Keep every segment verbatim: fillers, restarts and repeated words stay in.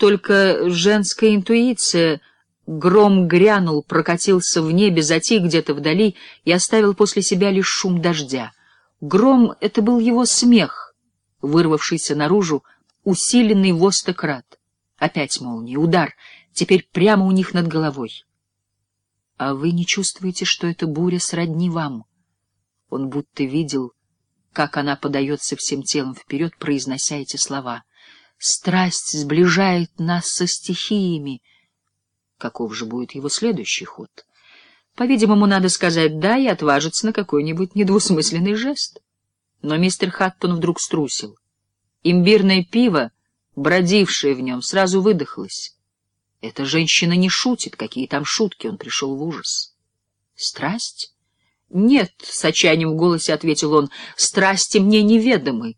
только женская интуиция. Гром грянул, прокатился в небе, затих где-то вдали и оставил после себя лишь шум дождя. Гром — это был его смех, вырвавшийся наружу, усиленный во сто крат. Опять молния, удар, теперь прямо у них над головой. А вы не чувствуете, что эта буря сродни вам? Он будто видел, как она подается всем телом вперед, произнося эти слова. Страсть сближает нас со стихиями. Каков же будет его следующий ход? По-видимому, надо сказать «да» и отважиться на какой-нибудь недвусмысленный жест. Но мистер Хаттон вдруг струсил. Имбирное пиво, бродившее в нем, сразу выдохлось. Эта женщина не шутит, какие там шутки, он пришел в ужас. Страсть? Нет, с отчаянием в голосе ответил он, страсти мне неведомы.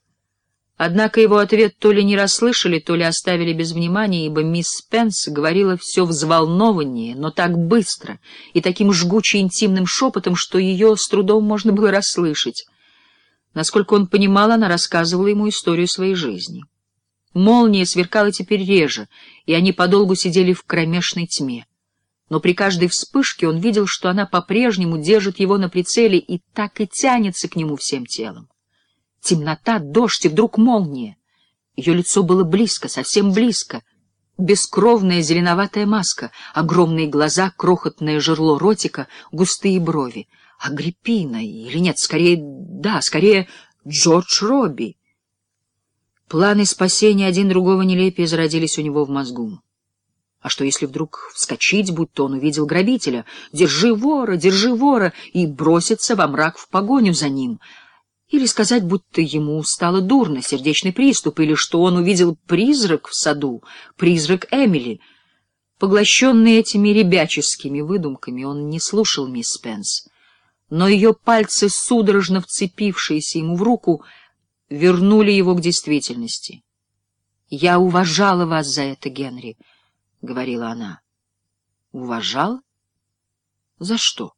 Однако его ответ то ли не расслышали, то ли оставили без внимания, ибо мисс Спенс говорила все взволнованнее, но так быстро и таким жгуче интимным шепотом, что ее с трудом можно было расслышать. Насколько он понимал, она рассказывала ему историю своей жизни. Молния сверкала теперь реже, и они подолгу сидели в кромешной тьме. Но при каждой вспышке он видел, что она по-прежнему держит его на прицеле и так и тянется к нему всем телом. Темнота, дождь и вдруг молния. Ее лицо было близко, совсем близко. Бескровная зеленоватая маска, огромные глаза, крохотное жерло ротика, густые брови. Агриппина, или нет, скорее, да, скорее Джордж Робби. Планы спасения один другого нелепее зародились у него в мозгу. А что, если вдруг вскочить, будто он увидел грабителя? «Держи вора, держи вора!» и броситься во мрак в погоню за ним. Или сказать, будто ему стало дурно, сердечный приступ, или что он увидел призрак в саду, призрак Эмили. Поглощенный этими ребяческими выдумками, он не слушал мисс Спенс. Но ее пальцы, судорожно вцепившиеся ему в руку, вернули его к действительности. «Я уважала вас за это, Генри», — говорила она. «Уважала? За что?»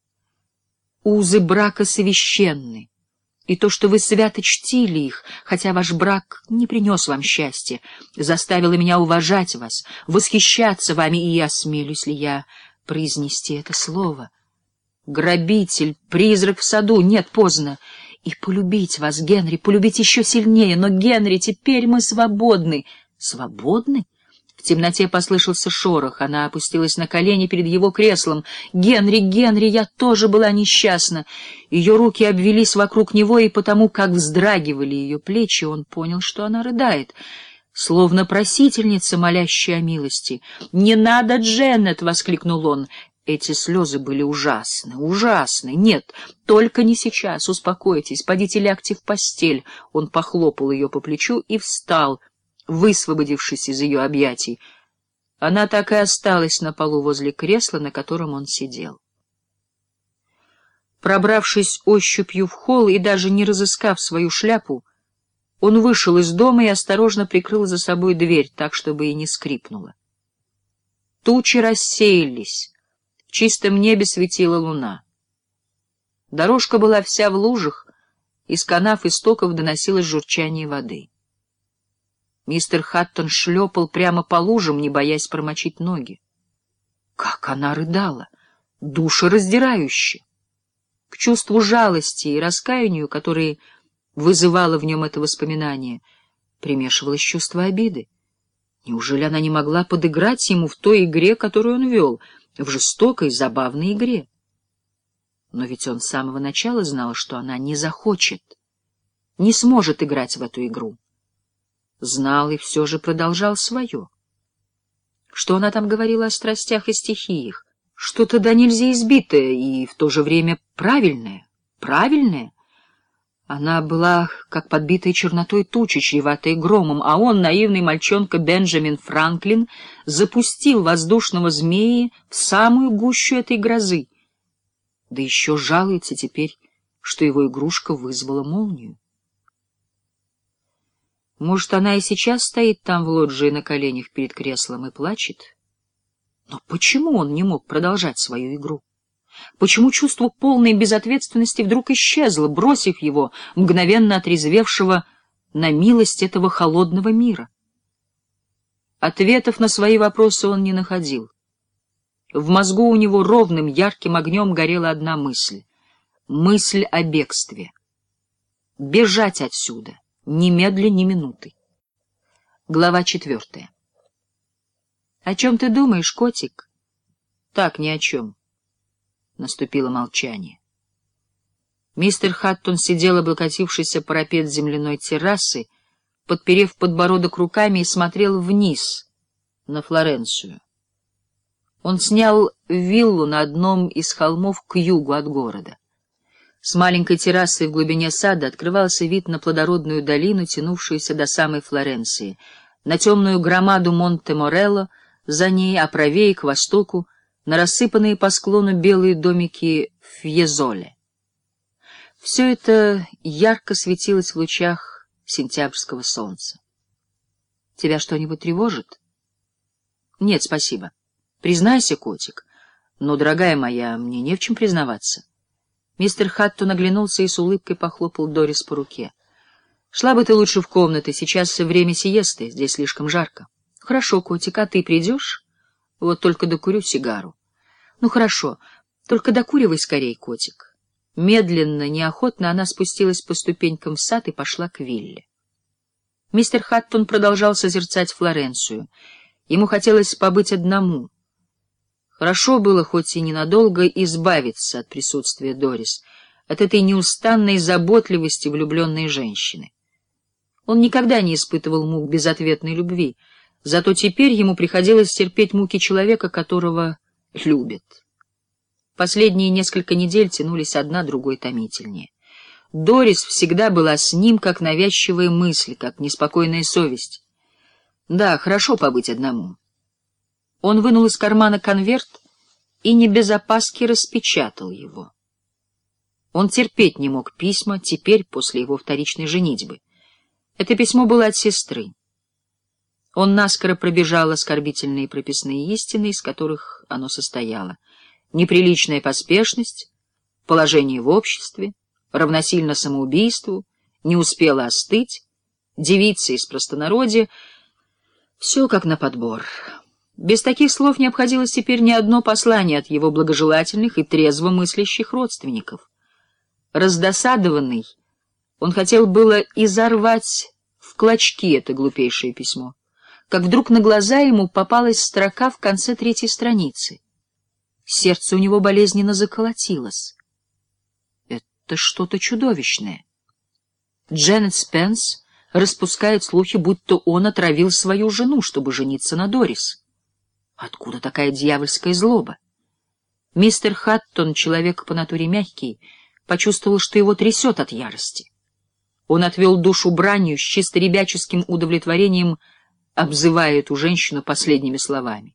«Узы брака священны, и то, что вы свято чтили их, хотя ваш брак не принес вам счастья, заставило меня уважать вас, восхищаться вами, и осмелюсь ли я произнести это слово? Грабитель, призрак в саду, нет, поздно. И полюбить вас, Генри, полюбить еще сильнее. Но, Генри, теперь мы свободны. Свободны? В темноте послышался шорох. Она опустилась на колени перед его креслом. «Генри, Генри, я тоже была несчастна». Ее руки обвелись вокруг него, и потому, как вздрагивали ее плечи, он понял, что она рыдает, словно просительница, молящая о милости. «Не надо, Дженнет!» — воскликнул он. Эти слезы были ужасны, ужасны. «Нет, только не сейчас, успокойтесь, подите лягте в постель». Он похлопал ее по плечу и встал, высвободившись из ее объятий. Она так и осталась на полу возле кресла, на котором он сидел. Пробравшись ощупью в холл и даже не разыскав свою шляпу, он вышел из дома и осторожно прикрыл за собой дверь, так, чтобы и не скрипнула. Тучи рассеялись. В чистом небе светила луна. Дорожка была вся в лужах, из канав и стоков доносилось журчание воды. Мистер Хаттон шлепал прямо по лужам, не боясь промочить ноги. Как она рыдала! Душераздирающе! К чувству жалости и раскаянию, которые вызывало в нем это воспоминание, примешивалось чувство обиды. Неужели она не могла подыграть ему в той игре, которую он вел, в жестокой, забавной игре? Но ведь он с самого начала знал, что она не захочет, не сможет играть в эту игру. Знал и все же продолжал свое. Что она там говорила о страстях и стихиях? Что-то да нельзя избитое и в то же время правильное. Правильное? Она была как подбитая чернотой тучи, чреватая громом, а он, наивный мальчонка Бенджамин Франклин, запустил воздушного змеи в самую гущу этой грозы. Да еще жалуется теперь, что его игрушка вызвала молнию. Может, она и сейчас стоит там в лоджии на коленях перед креслом и плачет? Но почему он не мог продолжать свою игру? Почему чувство полной безответственности вдруг исчезло, бросив его, мгновенно отрезвевшего, на милость этого холодного мира? Ответов на свои вопросы он не находил. В мозгу у него ровным ярким огнем горела одна мысль — мысль о бегстве. Бежать отсюда, немедля ни минуты. Глава четвертая. — О чем ты думаешь, котик? — Так, ни о чем. Наступило молчание. Мистер Хаттон сидел, облокотившись о парапет земляной террасы, подперев подбородок руками, и смотрел вниз на Флоренцию. Он снял виллу на одном из холмов к югу от города. С маленькой террасы в глубине сада открывался вид на плодородную долину, тянувшуюся до самой Флоренции, на темную громаду Монте-Морелло, за ней, а правее, к востоку, на рассыпанные по склону белые домики Фьезоле. Все это ярко светилось в лучах сентябрьского солнца. — Тебя что-нибудь тревожит? — Нет, спасибо. Признайся, котик. Но, дорогая моя, мне не в чем признаваться. Мистер Хаттон оглянулся и с улыбкой похлопал Дорис по руке. — Шла бы ты лучше в комнаты, сейчас время сиесты, здесь слишком жарко. — Хорошо, котик, а ты придешь? Вот только докурю сигару. — Ну, хорошо, только докуривай скорей, котик. Медленно, неохотно она спустилась по ступенькам в сад и пошла к вилле. Мистер Хаттон продолжал созерцать Флоренцию. Ему хотелось побыть одному. Хорошо было, хоть и ненадолго, избавиться от присутствия Дорис, от этой неустанной заботливости влюбленной женщины. Он никогда не испытывал мук безответной любви, зато теперь ему приходилось терпеть муки человека, которого любит. Последние несколько недель тянулись одна другой томительнее. Дорис всегда была с ним, как навязчивая мысль, как неспокойная совесть. Да, хорошо побыть одному. Он вынул из кармана конверт и не без опаски распечатал его. Он терпеть не мог письма, теперь, после его вторичной женитьбы. Это письмо было от сестры. Он наскоро пробежал оскорбительные прописные истины, из которых оно состояло. Неприличная поспешность, положение в обществе, равносильно самоубийству, не успела остыть, девица из простонародья — все как на подбор. Без таких слов не обходилось теперь ни одно послание от его благожелательных и трезво мыслящих родственников. Раздосадованный, он хотел было изорвать в клочки это глупейшее письмо, как вдруг на глаза ему попалась строка в конце третьей страницы. Сердце у него болезненно заколотилось. Это что-то чудовищное. Дженнет Спенс распускает слухи, будто он отравил свою жену, чтобы жениться на Дорис. Откуда такая дьявольская злоба? Мистер Хаттон, человек по натуре мягкий, почувствовал, что его трясет от ярости. Он отвел душу бранью, с чисто ребяческим удовлетворением обзывая эту женщину последними словами.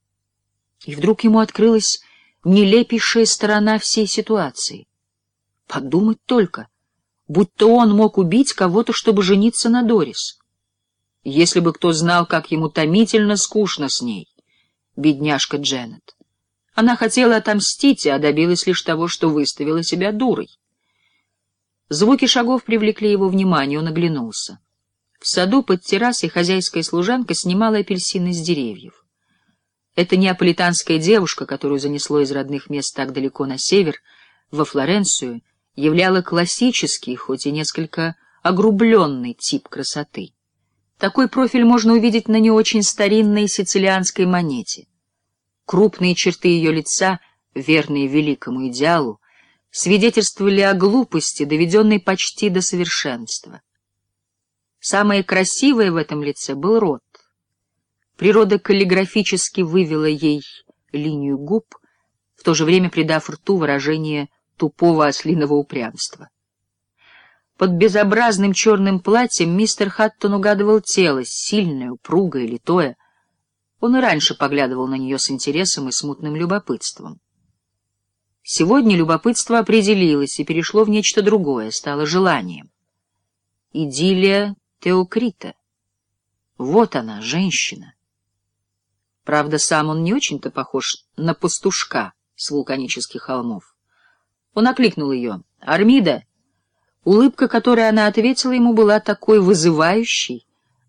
И вдруг ему открылась нелепейшая сторона всей ситуации. Подумать только, будто он мог убить кого-то, чтобы жениться на Дорис. Если бы кто знал, как ему томительно скучно с ней, бедняжка Дженнет. Она хотела отомстить, а добилась лишь того, что выставила себя дурой. Звуки шагов привлекли его внимание, он оглянулся. В саду под террасой хозяйская служанка снимала апельсины с деревьев. Эта неаполитанская девушка, которую занесло из родных мест так далеко на север, во Флоренцию, являла классический, хоть и несколько огрубленный тип красоты. Такой профиль можно увидеть на не очень старинной сицилианской монете. Крупные черты ее лица, верные великому идеалу, свидетельствовали о глупости, доведенной почти до совершенства. Самое красивое в этом лице был рот. Природа каллиграфически вывела ей линию губ, в то же время придав рту выражение тупого ослиного упрямства. Под безобразным черным платьем мистер Хаттон угадывал тело, сильное, упругое, литое. Он и раньше поглядывал на нее с интересом и смутным любопытством. Сегодня любопытство определилось и перешло в нечто другое, стало желанием. Идиллия Теокрита. Вот она, женщина. Правда, сам он не очень-то похож на пастушка с вулканических холмов. Он окликнул ее. «Армида!» Улыбка, которой она ответила ему, была такой вызывающей,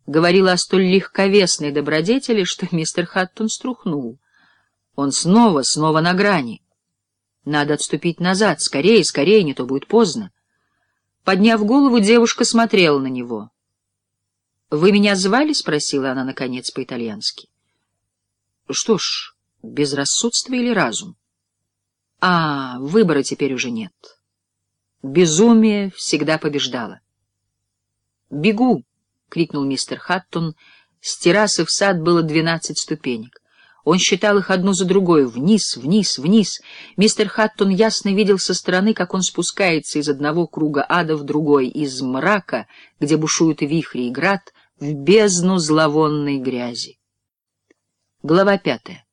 говорила о столь легковесной добродетели, что мистер Хаттон струхнул. Он снова, снова на грани. Надо отступить назад, скорее, скорее, не то будет поздно. Подняв голову, девушка смотрела на него. — Вы меня звали? — спросила она, наконец, по-итальянски. — Что ж, безрассудство или разум? — А, выбора теперь уже нет. Безумие всегда побеждало. — Бегу! — крикнул мистер Хаттон. С террасы в сад было двенадцать ступенек. Он считал их одну за другой, вниз, вниз, вниз. Мистер Хаттон ясно видел со стороны, как он спускается из одного круга ада в другой, из мрака, где бушуют и вихри, и град, в бездну зловонной грязи. Глава пятая.